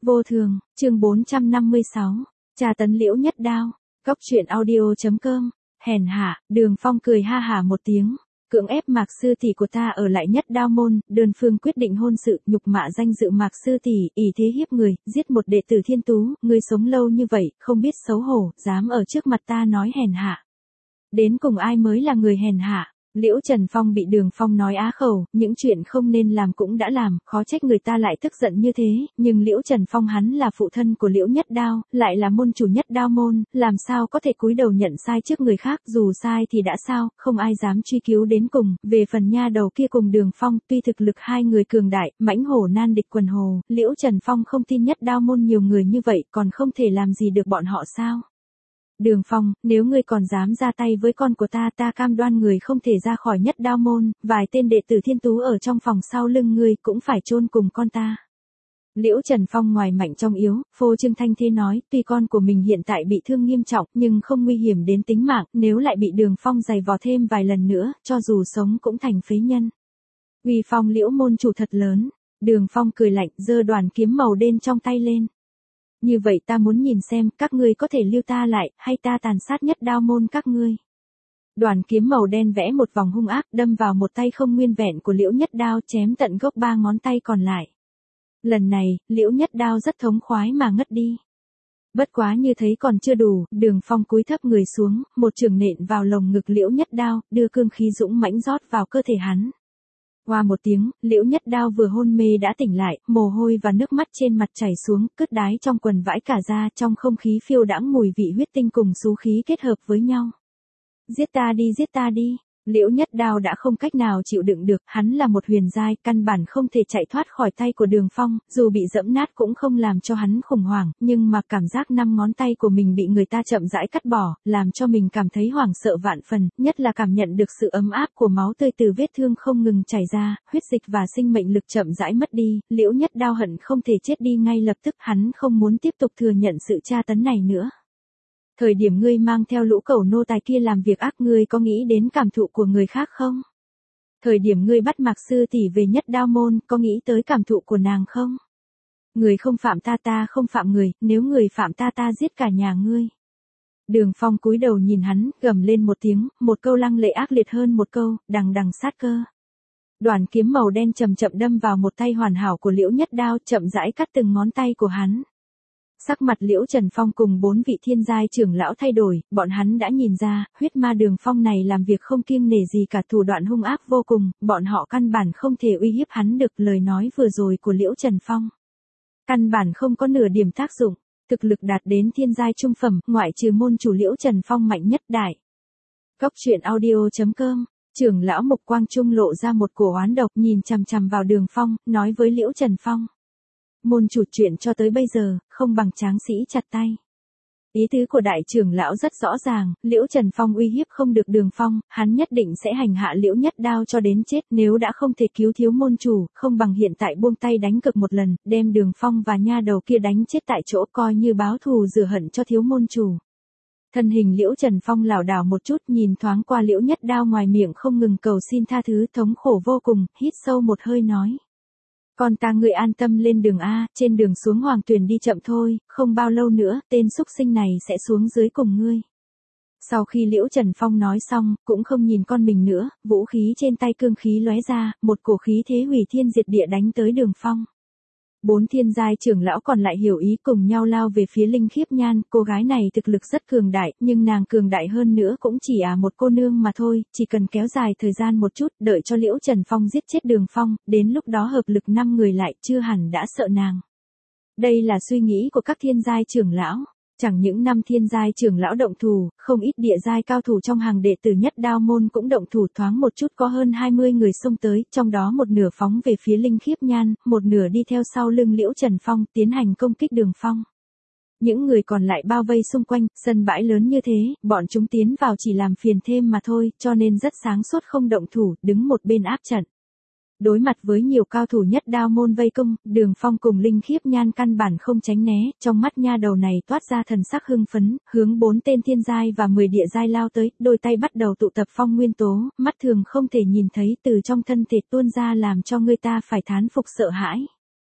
Vô thường, chương 456. Tra tấn Liễu Nhất Đao. Cốc truyện audio.com. Hèn hạ, Đường Phong cười ha hả một tiếng. Cưỡng ép Mạc sư tỷ của ta ở lại Nhất Đao môn, đơn phương quyết định hôn sự, nhục mạ danh dự Mạc sư tỷ, ỷ thế hiếp người, giết một đệ tử Thiên Tú, ngươi sống lâu như vậy, không biết xấu hổ, dám ở trước mặt ta nói hèn hạ. Đến cùng ai mới là người hèn hạ? Liễu Trần Phong bị Đường Phong nói á khẩu, những chuyện không nên làm cũng đã làm, khó trách người ta lại tức giận như thế, nhưng Liễu Trần Phong hắn là phụ thân của Liễu Nhất Đao, lại là môn chủ Nhất Đao môn, làm sao có thể cúi đầu nhận sai trước người khác, dù sai thì đã sao, không ai dám truy cứu đến cùng. Về phần nha đầu kia cùng Đường Phong, tuy thực lực hai người cường đại, mãnh hổ nan địch quần hồ, Liễu Trần Phong không tin Nhất Đao môn nhiều người như vậy, còn không thể làm gì được bọn họ sao? Đường Phong, nếu ngươi còn dám ra tay với con của ta, ta cam đoan người không thể ra khỏi Nhất Đao môn, vài tên đệ tử Thiên Tú ở trong phòng sau lưng ngươi cũng phải chôn cùng con ta. Liễu Trần Phong ngoài mạnh trong yếu, phô trương thanh thế nói, tuy con của mình hiện tại bị thương nghiêm trọng nhưng không nguy hiểm đến tính mạng, nếu lại bị Đường Phong giày vò thêm vài lần nữa, cho dù sống cũng thành phế nhân. Uy phong Liễu môn chủ thật lớn. Đường Phong cười lạnh, giơ đoàn kiếm màu đen trong tay lên. Như vậy ta muốn nhìn xem các ngươi có thể lưu ta lại, hay ta tàn sát Nhất Đao môn các ngươi. Đoàn kiếm màu đen vẽ một vòng hung ác đâm vào một tay không nguyên vẹn của Liễu Nhất Đao, chém tận gốc 3 ngón tay còn lại. Lần này, Liễu Nhất Đao rất thống khoái mà ngất đi. Bất quá như thấy còn chưa đủ, Đường Phong cúi thấp người xuống, một chưởng nện vào lồng ngực Liễu Nhất Đao, đưa cương khí dũng mãnh rót vào cơ thể hắn. Qua một tiếng, Liễu Nhất Đao vừa hôn mê đã tỉnh lại, mồ hôi và nước mắt trên mặt chảy xuống, cứt đái trong quần vãi cả ra, trong không khí phiêu đãng mùi vị huyết tinh cùng xú khí kết hợp với nhau. Giết ta đi. Liễu Nhất Đao đã không cách nào chịu đựng được, hắn là một huyền giai, căn bản không thể chạy thoát khỏi tay của Đường Phong, dù bị dẫm nát cũng không làm cho hắn khủng hoảng, nhưng mà cảm giác 5 ngón tay của mình bị người ta chậm rãi cắt bỏ, làm cho mình cảm thấy hoảng sợ vạn phần, nhất là cảm nhận được sự ấm áp của máu tươi từ vết thương không ngừng chảy ra, huyết dịch và sinh mệnh lực chậm rãi mất đi. Liễu Nhất Đao hận không thể chết đi ngay lập tức, hắn không muốn tiếp tục thừa nhận sự tra tấn này nữa. Thời điểm ngươi mang theo lũ cẩu nô tài kia làm việc ác, ngươi có nghĩ đến cảm thụ của người khác không? Thời điểm ngươi bắt Mạc sư tỷ về Nhất Đao môn, có nghĩ tới cảm thụ của nàng không? Người không phạm ta, ta không phạm người, nếu người phạm ta, ta giết cả nhà ngươi. Đường Phong cúi đầu nhìn hắn, gầm lên một tiếng, một câu lăng lệ ác liệt hơn một câu, đằng đằng sát cơ. Đoàn kiếm màu đen chậm chậm đâm vào một tay hoàn hảo của Liễu Nhất Đao, chậm rãi cắt từng ngón tay của hắn. Sắc mặt Liễu Trần Phong cùng 4 vị thiên giai trưởng lão thay đổi, bọn hắn đã nhìn ra, huyết ma Đường Phong này làm việc không kiêng nể gì cả, thủ đoạn hung ác vô cùng, bọn họ căn bản không thể uy hiếp hắn được. Lời nói vừa rồi của Liễu Trần Phong căn bản không có nửa điểm tác dụng, thực lực đạt đến thiên giai trung phẩm, ngoại trừ môn chủ Liễu Trần Phong mạnh nhất đại. Cốc truyện audio.com. Trưởng lão Mục Quang Trung lộ ra một cổ oán độc, nhìn chằm chằm vào Đường Phong, nói với Liễu Trần Phong. Môn chủ chuyện cho tới bây giờ, không bằng tráng sĩ chặt tay. Ý tứ của đại trưởng lão rất rõ ràng, Liễu Trần Phong uy hiếp không được Đường Phong, hắn nhất định sẽ hành hạ Liễu Nhất Đao cho đến chết, nếu đã không thể cứu thiếu môn chủ, không bằng hiện tại buông tay đánh cược một lần, đem Đường Phong và nha đầu kia đánh chết tại chỗ, coi như báo thù rửa hận cho thiếu môn chủ. Thân hình Liễu Trần Phong lảo đảo một chút, nhìn thoáng qua Liễu Nhất Đao, ngoài miệng không ngừng cầu xin tha thứ, thống khổ vô cùng, hít sâu một hơi nói. Con ta ngươi an tâm lên đường A, trên đường xuống Hoàng Tuyền đi chậm thôi, không bao lâu nữa, tên súc sinh này sẽ xuống dưới cùng ngươi. Sau khi Liễu Trần Phong nói xong, cũng không nhìn con mình nữa, vũ khí trên tay cương khí lóe ra, một cổ khí thế hủy thiên diệt địa đánh tới Đường Phong. 4 thiên giai trưởng lão còn lại hiểu ý, cùng nhau lao về phía Linh Khiếp Nhan, cô gái này thực lực rất cường đại, nhưng nàng cường đại hơn nữa cũng chỉ một cô nương mà thôi, chỉ cần kéo dài thời gian một chút, đợi cho Liễu Trần Phong giết chết Đường Phong, đến lúc đó hợp lực 5 người lại, chưa hẳn đã sợ nàng. Đây là suy nghĩ của các thiên giai trưởng lão. Chẳng những 5 thiên giai trưởng lão động thủ, không ít địa giai cao thủ trong hàng đệ tử Nhất Đao môn cũng động thủ, thoáng một chút có hơn 20 người xông tới, trong đó một nửa phóng về phía Linh Khiếp Nhan, một nửa đi theo sau lưng Liễu Trần Phong, tiến hành công kích Đường Phong. Những người còn lại bao vây xung quanh, sân bãi lớn như thế, bọn chúng tiến vào chỉ làm phiền thêm mà thôi, cho nên rất sáng suốt không động thủ, đứng một bên áp trận. Đối mặt với nhiều cao thủ Nhất Đao môn vây công, Đường Phong cùng Linh Khiếp Nhan căn bản không tránh né, trong mắt nha đầu này toát ra thần sắc hưng phấn, hướng 4 tên thiên giai và 10 địa giai lao tới, đôi tay bắt đầu tụ tập phong nguyên tố, mắt thường không thể nhìn thấy, từ trong thân thể tuôn ra làm cho người ta phải thán phục sợ hãi.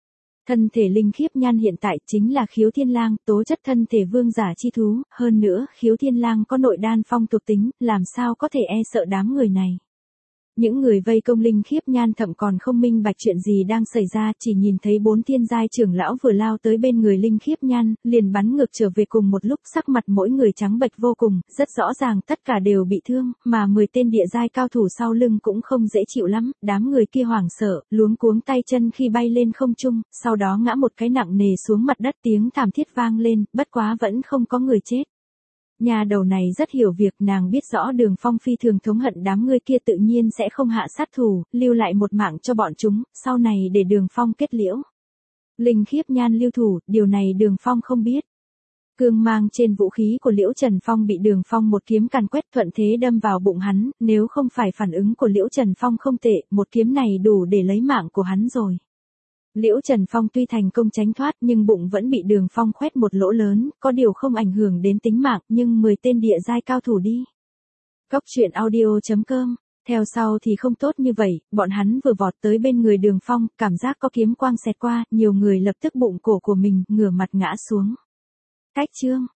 Thân thể linh khiếp nhan hiện tại chính là Khiếu Thiên Lang, tố chất thân thể vương giả chi thú, hơn nữa Khiếu Thiên Lang có nội đan phong thuộc tính, làm sao có thể e sợ đám người này. Những người vây công linh khiếp nhan thậm còn không minh bạch chuyện gì đang xảy ra, chỉ nhìn thấy 4 thiên giai trưởng lão vừa lao tới bên người linh khiếp nhan, liền bắn ngược trở về cùng một lúc, sắc mặt mỗi người trắng bệch vô cùng, rất rõ ràng tất cả đều bị thương, mà 10 tên địa giai cao thủ sau lưng cũng không dễ chịu lắm, đám người kia hoảng sợ, luống cuống tay chân khi bay lên không trung, sau đó ngã một cái nặng nề xuống mặt đất, tiếng thảm thiết vang lên, bất quá vẫn không có người chết. Nhà đầu này rất hiểu việc, nàng biết rõ Đường Phong phi thường thống hận đám người kia, tự nhiên sẽ không hạ sát thủ, lưu lại một mạng cho bọn chúng, sau này để Đường Phong kết liễu. Linh khiếp nhan lưu thủ, điều này Đường Phong không biết. Cương mang trên vũ khí của Liễu Trần Phong bị Đường Phong một kiếm càn quét, thuận thế đâm vào bụng hắn, nếu không phải phản ứng của Liễu Trần Phong không tệ, một kiếm này đủ để lấy mạng của hắn rồi. Liễu Trần Phong tuy thành công tránh thoát nhưng bụng vẫn bị Đường Phong khoét một lỗ lớn, có điều không ảnh hưởng đến tính mạng, nhưng 10 tên địa giai cao thủ đi. Cốc truyện audio.com, theo sau thì không tốt như vậy, bọn hắn vừa vọt tới bên người Đường Phong, cảm giác có kiếm quang xẹt qua, nhiều người lập tức bụng cổ của mình, ngửa mặt ngã xuống. Cách chương